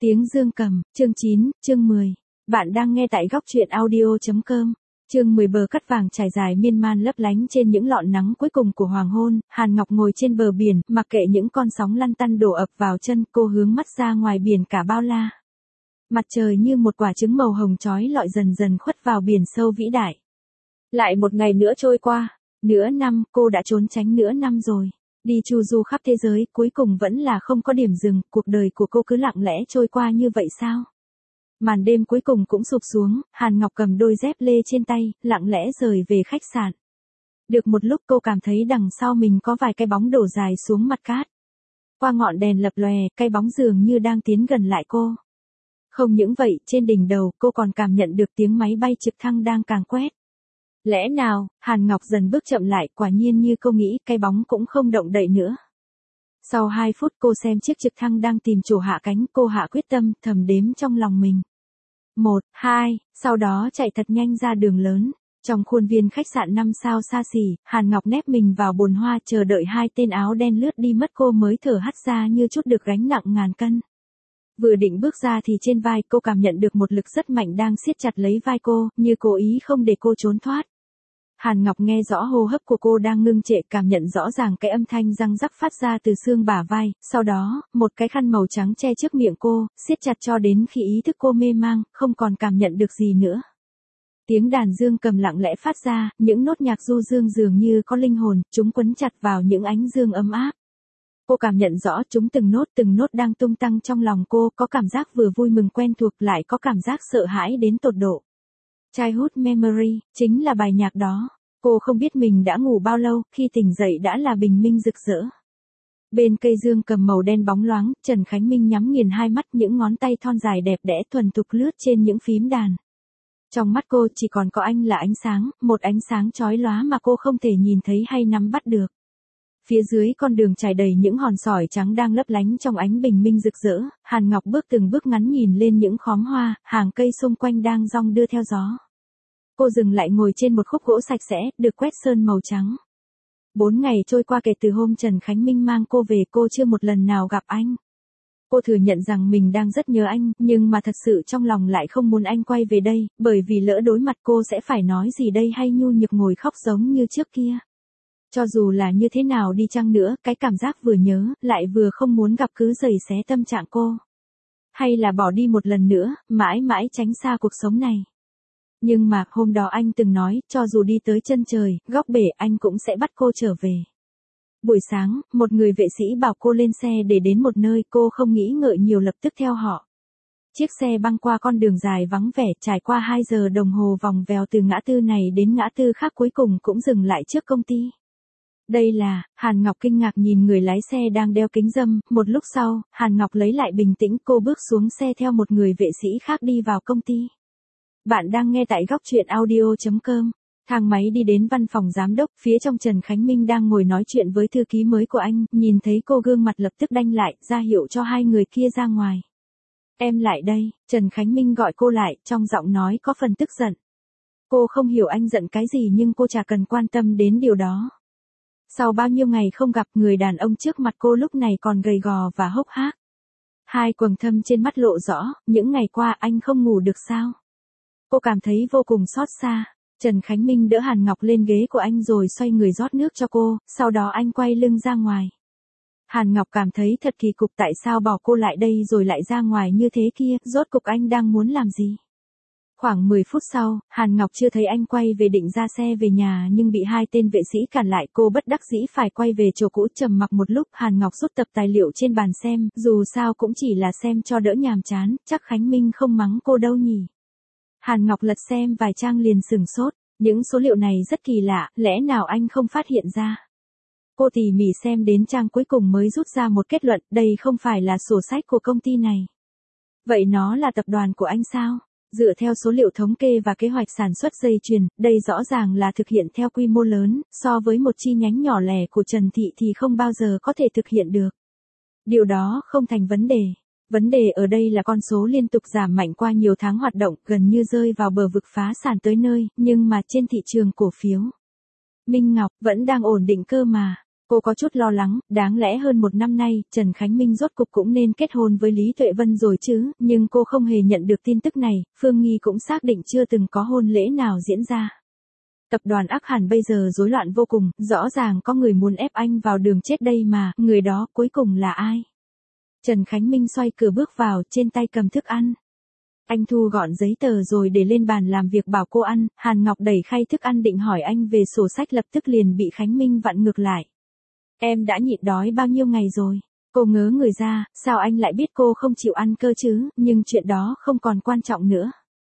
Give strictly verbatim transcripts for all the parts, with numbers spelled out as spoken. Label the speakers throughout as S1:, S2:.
S1: Tiếng dương cầm, chương chín, chương mười. Bạn đang nghe tại góc truyện audio.com. Chương mười bờ cát vàng trải dài miên man lấp lánh trên những lọn nắng cuối cùng của hoàng hôn, Hàn Ngọc ngồi trên bờ biển, mặc kệ những con sóng lăn tăn đổ ập vào chân, cô hướng mắt ra ngoài biển cả bao la. Mặt trời như một quả trứng màu hồng chói lọi dần dần khuất vào biển sâu vĩ đại. Lại một ngày nữa trôi qua, nửa năm, cô đã trốn tránh nửa năm rồi. Đi chu du khắp thế giới, cuối cùng vẫn là không có điểm dừng, cuộc đời của cô cứ lặng lẽ trôi qua như vậy sao? Màn đêm cuối cùng cũng sụp xuống, Hàn Ngọc cầm đôi dép lê trên tay, lặng lẽ rời về khách sạn. Được một lúc cô cảm thấy đằng sau mình có vài cái bóng đổ dài xuống mặt cát. Qua ngọn đèn lập lòe, cái bóng dường như đang tiến gần lại cô. Không những vậy, trên đỉnh đầu cô còn cảm nhận được tiếng máy bay trực thăng đang càng quét. Lẽ nào, Hàn Ngọc dần bước chậm lại, quả nhiên như cô nghĩ, cái bóng cũng không động đậy nữa. Sau hai phút cô xem chiếc trực thăng đang tìm chỗ hạ cánh, cô hạ quyết tâm, thầm đếm trong lòng mình. Một, hai, sau đó chạy thật nhanh ra đường lớn. Trong khuôn viên khách sạn năm sao xa xỉ, Hàn Ngọc nép mình vào bồn hoa chờ đợi hai tên áo đen lướt đi mất cô mới thở hắt ra như chút được gánh nặng ngàn cân. Vừa định bước ra thì trên vai cô cảm nhận được một lực rất mạnh đang siết chặt lấy vai cô, như cố ý không để cô trốn thoát. Hàn Ngọc nghe rõ hô hấp của cô đang ngưng trệ, cảm nhận rõ ràng cái âm thanh răng rắc phát ra từ xương bả vai, sau đó, một cái khăn màu trắng che trước miệng cô, siết chặt cho đến khi ý thức cô mê mang, không còn cảm nhận được gì nữa. Tiếng đàn dương cầm lặng lẽ phát ra, những nốt nhạc du dương dường như có linh hồn, chúng quấn chặt vào những ánh dương ấm áp. Cô cảm nhận rõ chúng từng nốt từng nốt đang tung tăng trong lòng cô, có cảm giác vừa vui mừng quen thuộc lại có cảm giác sợ hãi đến tột độ. Childhood Memory, chính là bài nhạc đó. Cô không biết mình đã ngủ bao lâu, khi tỉnh dậy đã là bình minh rực rỡ. Bên cây dương cầm màu đen bóng loáng, Trần Khánh Minh nhắm nghiền hai mắt, những ngón tay thon dài đẹp đẽ thuần thục lướt trên những phím đàn. Trong mắt cô chỉ còn có anh là ánh sáng, một ánh sáng chói lóa mà cô không thể nhìn thấy hay nắm bắt được. Phía dưới con đường trải đầy những hòn sỏi trắng đang lấp lánh trong ánh bình minh rực rỡ, Hàn Ngọc bước từng bước ngắn nhìn lên những khóm hoa, hàng cây xung quanh đang rong đưa theo gió. Cô dừng lại ngồi trên một khúc gỗ sạch sẽ, được quét sơn màu trắng. Bốn ngày trôi qua kể từ hôm Trần Khánh Minh mang cô về, cô chưa một lần nào gặp anh. Cô thừa nhận rằng mình đang rất nhớ anh, nhưng mà thật sự trong lòng lại không muốn anh quay về đây, bởi vì lỡ đối mặt cô sẽ phải nói gì đây hay nhu nhược ngồi khóc giống như trước kia. Cho dù là như thế nào đi chăng nữa, cái cảm giác vừa nhớ, lại vừa không muốn gặp cứ giày xé tâm trạng cô. Hay là bỏ đi một lần nữa, mãi mãi tránh xa cuộc sống này. Nhưng mà, hôm đó anh từng nói, cho dù đi tới chân trời, góc bể, anh cũng sẽ bắt cô trở về. Buổi sáng, một người vệ sĩ bảo cô lên xe để đến một nơi, cô không nghĩ ngợi nhiều lập tức theo họ. Chiếc xe băng qua con đường dài vắng vẻ, trải qua hai giờ đồng hồ vòng vèo từ ngã tư này đến ngã tư khác, cuối cùng cũng dừng lại trước công ty. Đây là, Hàn Ngọc kinh ngạc nhìn người lái xe đang đeo kính râm, một lúc sau, Hàn Ngọc lấy lại bình tĩnh, cô bước xuống xe theo một người vệ sĩ khác đi vào công ty. Bạn đang nghe tại góc truyện audio.com. Thang máy đi đến văn phòng giám đốc, phía trong Trần Khánh Minh đang ngồi nói chuyện với thư ký mới của anh, nhìn thấy cô gương mặt lập tức đanh lại, ra hiệu cho hai người kia ra ngoài. Em lại đây, Trần Khánh Minh gọi cô lại, trong giọng nói có phần tức giận. Cô không hiểu anh giận cái gì nhưng cô chả cần quan tâm đến điều đó. Sau bao nhiêu ngày không gặp, người đàn ông trước mặt cô lúc này còn gầy gò và hốc hác. Hai quầng thâm trên mắt lộ rõ, những ngày qua anh không ngủ được sao? Cô cảm thấy vô cùng xót xa. Trần Khánh Minh đỡ Hàn Ngọc lên ghế của anh rồi xoay người rót nước cho cô, sau đó anh quay lưng ra ngoài. Hàn Ngọc cảm thấy thật kỳ cục, tại sao bỏ cô lại đây rồi lại ra ngoài như thế kia, rốt cục anh đang muốn làm gì? Khoảng mười phút sau, Hàn Ngọc chưa thấy anh quay về, định ra xe về nhà nhưng bị hai tên vệ sĩ cản lại, cô bất đắc dĩ phải quay về chỗ cũ. Trầm mặc một lúc, Hàn Ngọc rút tập tài liệu trên bàn xem, dù sao cũng chỉ là xem cho đỡ nhàm chán, chắc Khánh Minh không mắng cô đâu nhỉ. Hàn Ngọc lật xem vài trang liền sửng sốt, những số liệu này rất kỳ lạ, lẽ nào anh không phát hiện ra? Cô tỉ mỉ xem đến trang cuối cùng mới rút ra một kết luận, đây không phải là sổ sách của công ty này. Vậy nó là tập đoàn của anh sao? Dựa theo số liệu thống kê và kế hoạch sản xuất dây chuyền, đây rõ ràng là thực hiện theo quy mô lớn, so với một chi nhánh nhỏ lẻ của Trần Thị thì không bao giờ có thể thực hiện được. Điều đó không thành vấn đề. Vấn đề ở đây là con số liên tục giảm mạnh qua nhiều tháng hoạt động, gần như rơi vào bờ vực phá sản tới nơi, nhưng mà trên thị trường cổ phiếu, Minh Ngọc vẫn đang ổn định cơ mà. Cô có chút lo lắng, đáng lẽ hơn một năm nay, Trần Khánh Minh rốt cục cũng nên kết hôn với Lý Tuệ Vân rồi chứ, nhưng cô không hề nhận được tin tức này, Phương Nghi cũng xác định chưa từng có hôn lễ nào diễn ra. Tập đoàn Ác Hàn bây giờ rối loạn vô cùng, rõ ràng có người muốn ép anh vào đường chết đây mà, người đó cuối cùng là ai? Trần Khánh Minh xoay cửa bước vào, trên tay cầm thức ăn. Anh thu gọn giấy tờ rồi để lên bàn làm việc bảo cô ăn, Hàn Ngọc đẩy khay thức ăn định hỏi anh về sổ sách lập tức liền bị Khánh Minh vặn ngược lại. Em đã nhịn đói bao nhiêu ngày rồi? Cô ngớ người ra, sao anh lại biết cô không chịu ăn cơ chứ, nhưng chuyện đó không còn quan trọng nữa.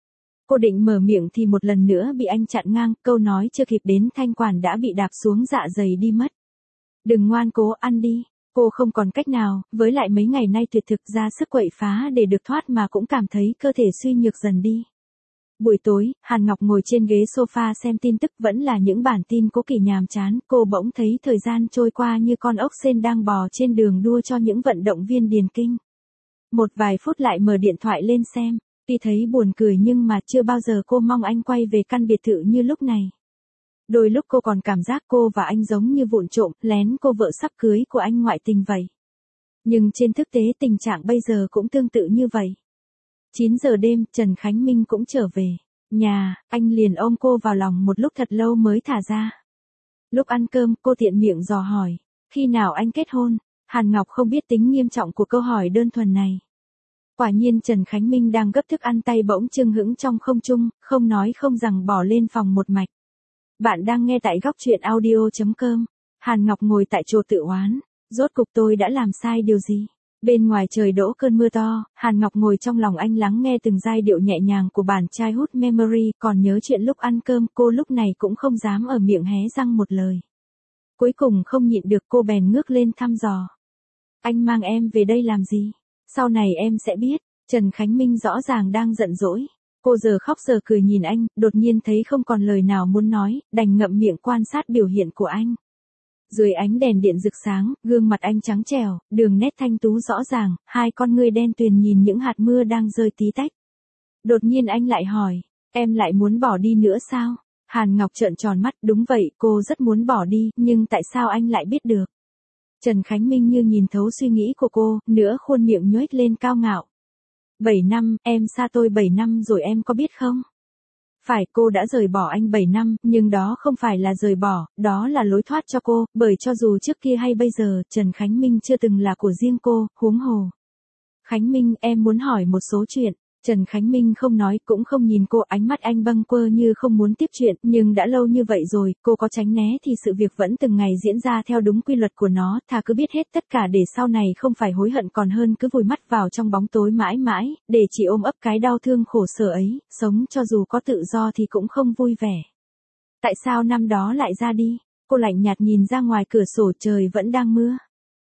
S1: Cô định mở miệng thì một lần nữa bị anh chặn ngang, câu nói chưa kịp đến thanh quản đã bị đạp xuống dạ dày đi mất. Đừng ngoan cố, ăn đi. Cô không còn cách nào, với lại mấy ngày nay tuyệt thực ra sức quậy phá để được thoát mà cũng cảm thấy cơ thể suy nhược dần đi. Buổi tối, Hàn Ngọc ngồi trên ghế sofa xem tin tức vẫn là những bản tin cố kỳ nhàm chán, cô bỗng thấy thời gian trôi qua như con ốc sên đang bò trên đường đua cho những vận động viên điền kinh. Một vài phút lại mở điện thoại lên xem, tuy thấy buồn cười nhưng mà chưa bao giờ cô mong anh quay về căn biệt thự như lúc này. Đôi lúc cô còn cảm giác cô và anh giống như vụng trộm, lén cô vợ sắp cưới của anh ngoại tình vậy. Nhưng trên thực tế tình trạng bây giờ cũng tương tự như vậy. chín giờ đêm, Trần Khánh Minh cũng trở về. Nhà, anh liền ôm cô vào lòng một lúc thật lâu mới thả ra. Lúc ăn cơm, cô tiện miệng dò hỏi. Khi nào anh kết hôn? Hàn Ngọc không biết tính nghiêm trọng của câu hỏi đơn thuần này. Quả nhiên Trần Khánh Minh đang gấp thức ăn tay bỗng chưng hững trong không trung, không nói không rằng bỏ lên phòng một mạch. Bạn đang nghe tại góc truyện audio chấm com. Hàn Ngọc ngồi tại chỗ tự oán. Rốt cục tôi đã làm sai điều gì? Bên ngoài trời đổ cơn mưa to, Hàn Ngọc ngồi trong lòng anh lắng nghe từng giai điệu nhẹ nhàng của bản Childhood Memory, còn nhớ chuyện lúc ăn cơm, cô lúc này cũng không dám ở miệng hé răng một lời. Cuối cùng không nhịn được cô bèn ngước lên thăm dò. Anh mang em về đây làm gì? Sau này em sẽ biết. Trần Khánh Minh rõ ràng đang giận dỗi. Cô giờ khóc giờ cười nhìn anh, đột nhiên thấy không còn lời nào muốn nói, đành ngậm miệng quan sát biểu hiện của anh. Dưới ánh đèn điện rực sáng, gương mặt anh trắng trẻo, đường nét thanh tú rõ ràng, hai con ngươi đen tuyền nhìn những hạt mưa đang rơi tí tách. Đột nhiên anh lại hỏi, em lại muốn bỏ đi nữa sao? Hàn Ngọc trợn tròn mắt, đúng vậy, cô rất muốn bỏ đi, nhưng tại sao anh lại biết được? Trần Khánh Minh như nhìn thấu suy nghĩ của cô, nữa khuôn miệng nhoếch lên cao ngạo. bảy năm, em xa tôi bảy năm rồi em có biết không? Phải, cô đã rời bỏ anh bảy năm, nhưng đó không phải là rời bỏ, đó là lối thoát cho cô, bởi cho dù trước kia hay bây giờ, Trần Khánh Minh chưa từng là của riêng cô, huống hồ. Khánh Minh, em muốn hỏi một số chuyện. Trần Khánh Minh không nói, cũng không nhìn cô, ánh mắt anh bâng quơ như không muốn tiếp chuyện, nhưng đã lâu như vậy rồi, cô có tránh né thì sự việc vẫn từng ngày diễn ra theo đúng quy luật của nó, thà cứ biết hết tất cả để sau này không phải hối hận còn hơn cứ vùi mắt vào trong bóng tối mãi mãi, để chỉ ôm ấp cái đau thương khổ sở ấy, sống cho dù có tự do thì cũng không vui vẻ. Tại sao năm đó lại ra đi? Cô lạnh nhạt nhìn ra ngoài cửa sổ, trời vẫn đang mưa.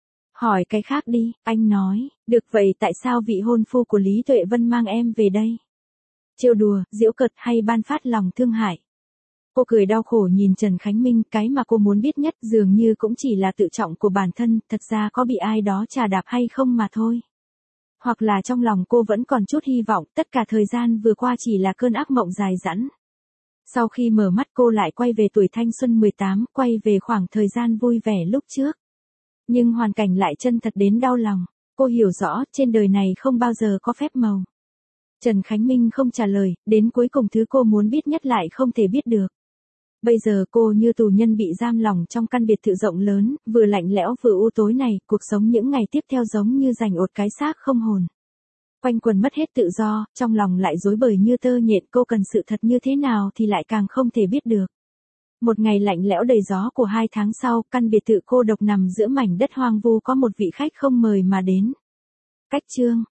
S1: Hỏi cái khác đi, anh nói, được vậy tại sao vị hôn phu của Lý Tuệ Vân mang em về đây? Trêu đùa, giễu cợt hay ban phát lòng thương hại? Cô cười đau khổ nhìn Trần Khánh Minh, cái mà cô muốn biết nhất dường như cũng chỉ là tự trọng của bản thân, thật ra có bị ai đó chà đạp hay không mà thôi. Hoặc là trong lòng cô vẫn còn chút hy vọng, tất cả thời gian vừa qua chỉ là cơn ác mộng dài dẳng. Sau khi mở mắt cô lại quay về tuổi thanh xuân mười tám, quay về khoảng thời gian vui vẻ lúc trước. Nhưng hoàn cảnh lại chân thật đến đau lòng, cô hiểu rõ trên đời này không bao giờ có phép màu. Trần Khánh Minh không trả lời, đến cuối cùng thứ cô muốn biết nhất lại không thể biết được. Bây giờ cô như tù nhân bị giam lỏng trong căn biệt thự rộng lớn, vừa lạnh lẽo vừa u tối này, cuộc sống những ngày tiếp theo giống như rành ột cái xác không hồn. Quanh quần mất hết tự do, trong lòng lại rối bời như tơ nhện, cô cần sự thật như thế nào thì lại càng không thể biết được. Một ngày lạnh lẽo đầy gió của hai tháng sau, căn biệt thự cô độc nằm giữa mảnh đất hoang vu có một vị khách không mời mà đến. Cách chương